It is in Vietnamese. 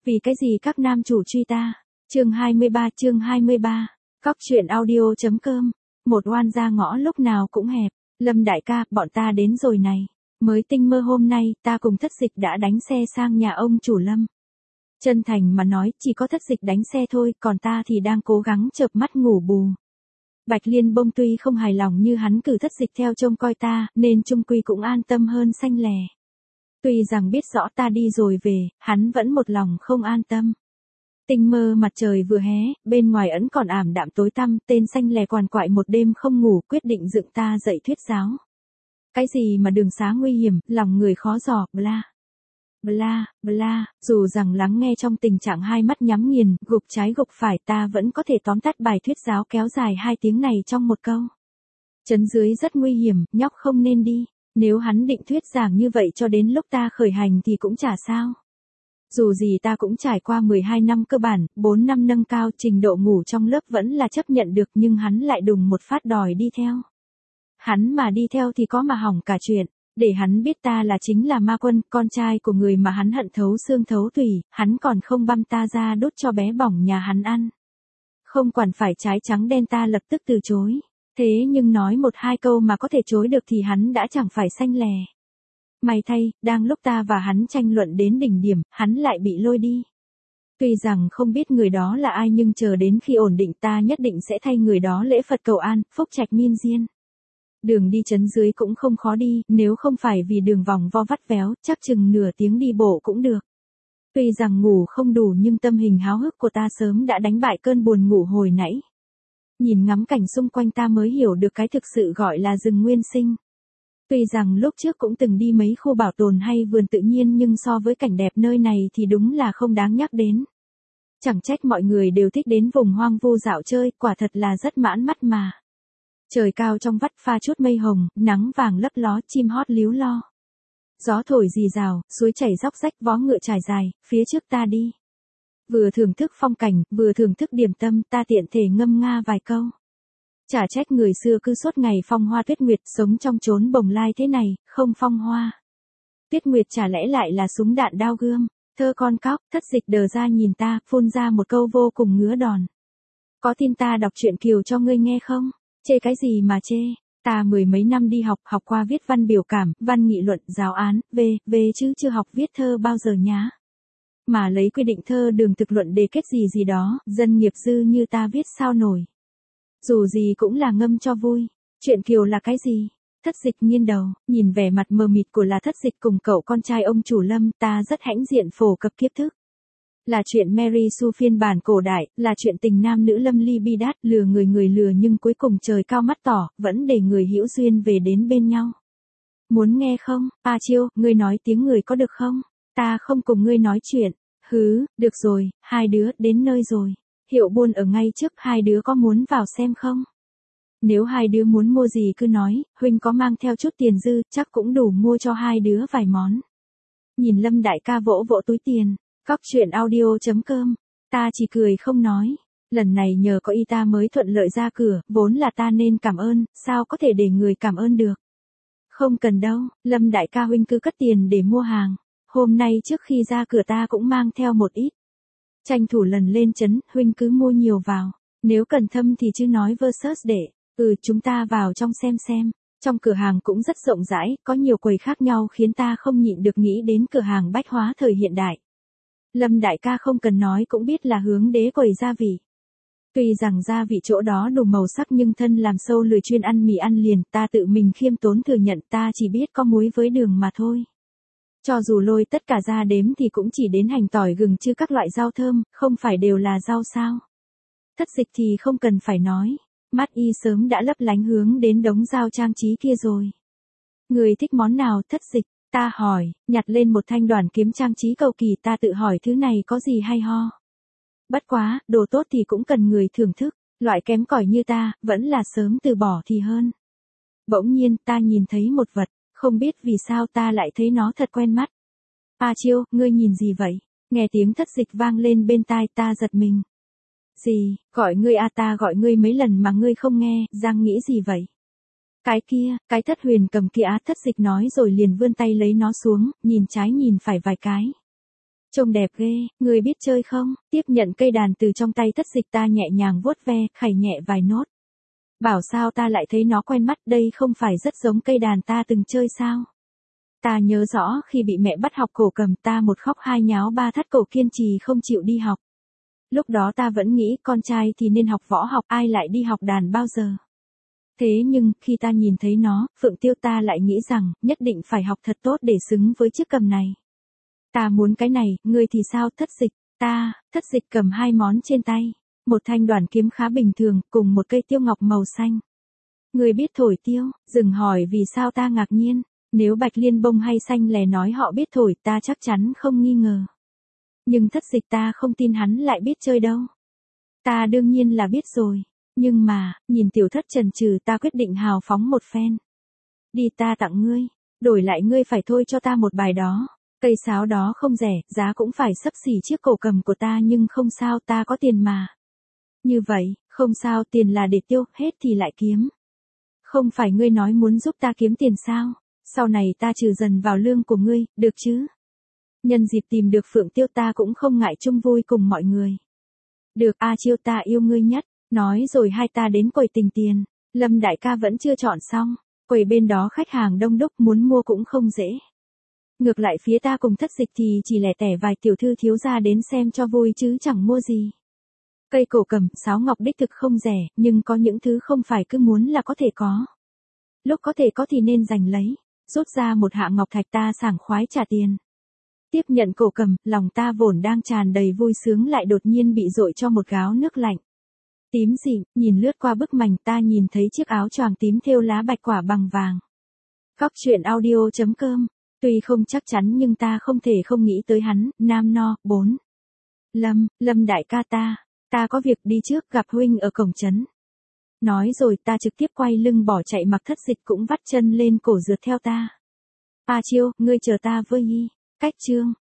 Vì cái gì các nam chủ truy ta? Chương 23. Cóc truyện audio.com. Một oan gia ngõ lúc nào cũng hẹp. Lâm đại ca, bọn ta đến rồi này. Mới tinh mơ hôm nay, ta cùng Thất Dịch đã đánh xe sang nhà ông chủ Lâm. Chân thành mà nói, chỉ có Thất Dịch đánh xe thôi, còn ta thì đang cố gắng chợp mắt ngủ bù. Bạch Liên Bông tuy không hài lòng như hắn cử Thất Dịch theo trông coi ta, nên chung quy cũng an tâm hơn xanh lè. Tuy rằng biết rõ ta đi rồi về, hắn vẫn một lòng không an tâm. Tinh mơ mặt trời vừa hé, bên ngoài ẩn còn ảm đạm tối tăm, tên xanh lè quằn quại một đêm không ngủ, quyết định dựng ta dậy thuyết giáo. Cái gì mà đường xá nguy hiểm, lòng người khó dò, bla. Bla, bla, dù rằng lắng nghe trong tình trạng hai mắt nhắm nghiền, gục trái gục phải, ta vẫn có thể tóm tắt bài thuyết giáo kéo dài 2 tiếng này trong một câu. Trấn dưới rất nguy hiểm, nhóc không nên đi. Nếu hắn định thuyết giảng như vậy cho đến lúc ta khởi hành thì cũng chả sao. Dù gì ta cũng trải qua 12 năm cơ bản, 4 năm nâng cao, trình độ ngủ trong lớp vẫn là chấp nhận được, nhưng hắn lại đùng một phát đòi đi theo. Hắn mà đi theo thì có mà hỏng cả chuyện. Để hắn biết ta là chính là Ma Quân, con trai của người mà hắn hận thấu xương thấu tủy, hắn còn không băm ta ra đốt cho bé bỏng nhà hắn ăn. Không quản phải trái trắng đen ta lập tức từ chối. Thế nhưng nói 1-2 câu mà có thể chối được thì hắn đã chẳng phải xanh lè. May thay, đang lúc ta và hắn tranh luận đến đỉnh điểm, hắn lại bị lôi đi. Tuy rằng không biết người đó là ai nhưng chờ đến khi ổn định ta nhất định sẽ thay người đó lễ Phật cầu an, phúc trạch miên diên. Đường đi trấn dưới cũng không khó đi, nếu không phải vì đường vòng vo vắt véo, chắc chừng nửa tiếng đi bộ cũng được. Tuy rằng ngủ không đủ nhưng tâm hình háo hức của ta sớm đã đánh bại cơn buồn ngủ hồi nãy. Nhìn ngắm cảnh xung quanh ta mới hiểu được cái thực sự gọi là rừng nguyên sinh. Tuy rằng lúc trước cũng từng đi mấy khu bảo tồn hay vườn tự nhiên nhưng so với cảnh đẹp nơi này thì đúng là không đáng nhắc đến. Chẳng trách mọi người đều thích đến vùng hoang vu dạo chơi, quả thật là rất mãn mắt mà. Trời cao trong vắt pha chút mây hồng, nắng vàng lấp ló, chim hót líu lo. Gió thổi rì rào, suối chảy róc rách, vó ngựa trải dài, phía trước ta đi. Vừa thưởng thức phong cảnh, vừa thưởng thức điểm tâm, ta tiện thể ngâm nga vài câu. Chả trách người xưa cứ suốt ngày phong hoa tuyết nguyệt, sống trong chốn bồng lai thế này, không phong hoa. Tuyết nguyệt chả lẽ lại là súng đạn đao gươm. Thơ con cóc, Thất Dịch đờ ra nhìn ta, phun ra một câu vô cùng ngứa đòn. Có tin ta đọc truyện Kiều cho ngươi nghe không? Chê cái gì mà chê? Ta 10 mấy năm đi học qua viết văn biểu cảm, văn nghị luận, giáo án, về chứ chưa học viết thơ bao giờ nhá. Mà lấy quy định thơ đường thực luận đề kết gì đó, dân nghiệp dư như ta viết sao nổi. Dù gì cũng là ngâm cho vui. Truyện Kiều là cái gì? Thất Dịch nghiêng đầu, nhìn vẻ mặt mờ mịt của là Thất Dịch cùng cậu con trai ông chủ Lâm, ta rất hãnh diện phổ cập kiếp thức. Là chuyện Mary Sue phiên bản cổ đại, là chuyện tình nam nữ lâm ly bi đát, lừa người lừa nhưng cuối cùng trời cao mắt tỏ, vẫn để người hữu duyên về đến bên nhau. Muốn nghe không? A Chiêu, ngươi nói tiếng người có được không? Ta không cùng ngươi nói chuyện. Hứ, được rồi, hai đứa đến nơi rồi. Hiệu buôn ở ngay trước, hai đứa có muốn vào xem không? Nếu hai đứa muốn mua gì cứ nói, huynh có mang theo chút tiền dư, chắc cũng đủ mua cho hai đứa vài món. Nhìn Lâm đại ca vỗ vỗ túi tiền. Cóc truyện audio.com. Ta chỉ cười không nói. Lần này nhờ có y ta mới thuận lợi ra cửa, vốn là ta nên cảm ơn, sao có thể để người cảm ơn được. Không cần đâu, Lâm đại ca huynh cứ cất tiền để mua hàng. Hôm nay trước khi ra cửa ta cũng mang theo một ít. Tranh thủ lần lên trấn, huynh cứ mua nhiều vào. Nếu cần thâm thì chứ nói versus để. Chúng ta vào trong xem. Trong cửa hàng cũng rất rộng rãi, có nhiều quầy khác nhau khiến ta không nhịn được nghĩ đến cửa hàng bách hóa thời hiện đại. Lâm đại ca không cần nói cũng biết là hướng đế quầy gia vị. Tuy rằng gia vị chỗ đó đủ màu sắc nhưng thân làm sâu lười chuyên ăn mì ăn liền, ta tự mình khiêm tốn thừa nhận ta chỉ biết có muối với đường mà thôi. Cho dù lôi tất cả ra đếm thì cũng chỉ đến hành tỏi gừng chứ các loại rau thơm, không phải đều là rau sao. Thất Dịch thì không cần phải nói, mắt y sớm đã lấp lánh hướng đến đống rau trang trí kia rồi. Người thích món nào Thất Dịch? Ta hỏi, nhặt lên một thanh đoàn kiếm trang trí cầu kỳ, ta tự hỏi thứ này có gì hay ho. Bất quá, đồ tốt thì cũng cần người thưởng thức, loại kém cỏi như ta, vẫn là sớm từ bỏ thì hơn. Bỗng nhiên, ta nhìn thấy một vật, không biết vì sao ta lại thấy nó thật quen mắt. A Chiêu, ngươi nhìn gì vậy? Nghe tiếng Thất Dịch vang lên bên tai ta giật mình. Gì, gọi ngươi a ta gọi ngươi mấy lần mà ngươi không nghe, Giang nghĩ gì vậy? Cái kia, cái thất huyền cầm kia Thất Dịch nói rồi liền vươn tay lấy nó xuống, nhìn trái nhìn phải vài cái. Trông đẹp ghê, ngươi biết chơi không? Tiếp nhận cây đàn từ trong tay Thất Dịch, ta nhẹ nhàng vuốt ve, khẩy nhẹ vài nốt. Bảo sao ta lại thấy nó quen mắt, đây không phải rất giống cây đàn ta từng chơi sao? Ta nhớ rõ khi bị mẹ bắt học cổ cầm, ta một khóc hai nháo ba thắt cổ kiên trì không chịu đi học. Lúc đó ta vẫn nghĩ con trai thì nên học võ học, ai lại đi học đàn bao giờ. Thế nhưng, khi ta nhìn thấy nó, Phượng Tiêu, ta lại nghĩ rằng, nhất định phải học thật tốt để xứng với chiếc cầm này. Ta muốn cái này, ngươi thì sao? Thất Dịch? Thất Dịch cầm hai món trên tay. Một thanh đoàn kiếm khá bình thường, cùng một cây tiêu ngọc màu xanh. Ngươi biết thổi tiêu? Dừng hỏi vì sao, ta ngạc nhiên. Nếu Bạch Liên Bông hay Xanh Lè nói họ biết thổi, ta chắc chắn không nghi ngờ. Nhưng Thất Dịch, ta không tin hắn lại biết chơi đâu. Ta đương nhiên là biết rồi. Nhưng mà, nhìn Tiểu Thất chần chừ, ta quyết định hào phóng một phen. Đi, ta tặng ngươi. Đổi lại ngươi phải thôi cho ta một bài đó. Cây sáo đó không rẻ, giá cũng phải xấp xỉ chiếc cổ cầm của ta, nhưng không sao, ta có tiền mà. Như vậy, không sao, tiền là để tiêu, hết thì lại kiếm. Không phải ngươi nói muốn giúp ta kiếm tiền sao? Sau này ta trừ dần vào lương của ngươi, được chứ? Nhân dịp tìm được Phượng Tiêu, ta cũng không ngại chung vui cùng mọi người. Được, A Chiêu, ta yêu ngươi nhất. Nói rồi hai ta đến quầy tính tiền. Lâm đại ca vẫn chưa chọn xong. Quầy bên đó khách hàng đông đúc, muốn mua cũng không dễ. Ngược lại phía ta cùng Thất Dịch thì chỉ lẻ tẻ vài tiểu thư thiếu gia đến xem cho vui chứ chẳng mua gì. Cây cổ cầm, sáo ngọc đích thực không rẻ, nhưng có những thứ không phải cứ muốn là có thể có. Lúc có thể có thì nên giành lấy. Rút ra một hạng ngọc thạch, ta sảng khoái trả tiền. Tiếp nhận cổ cầm, lòng ta vốn đang tràn đầy vui sướng lại đột nhiên bị dội cho một gáo nước lạnh. Tím dịm, nhìn lướt qua bức mành, ta nhìn thấy chiếc áo choàng tím thêu lá bạch quả bằng vàng. Góc truyện audio.com. Tuy không chắc chắn nhưng ta không thể không nghĩ tới hắn. Nam No, 4. Lâm đại ca, ta có việc đi trước, gặp huynh ở cổng trấn. Nói rồi ta trực tiếp quay lưng bỏ chạy, mặc Thất Dịch cũng vắt chân lên cổ rượt theo ta. A Chiêu, ngươi chờ ta với. Cách chương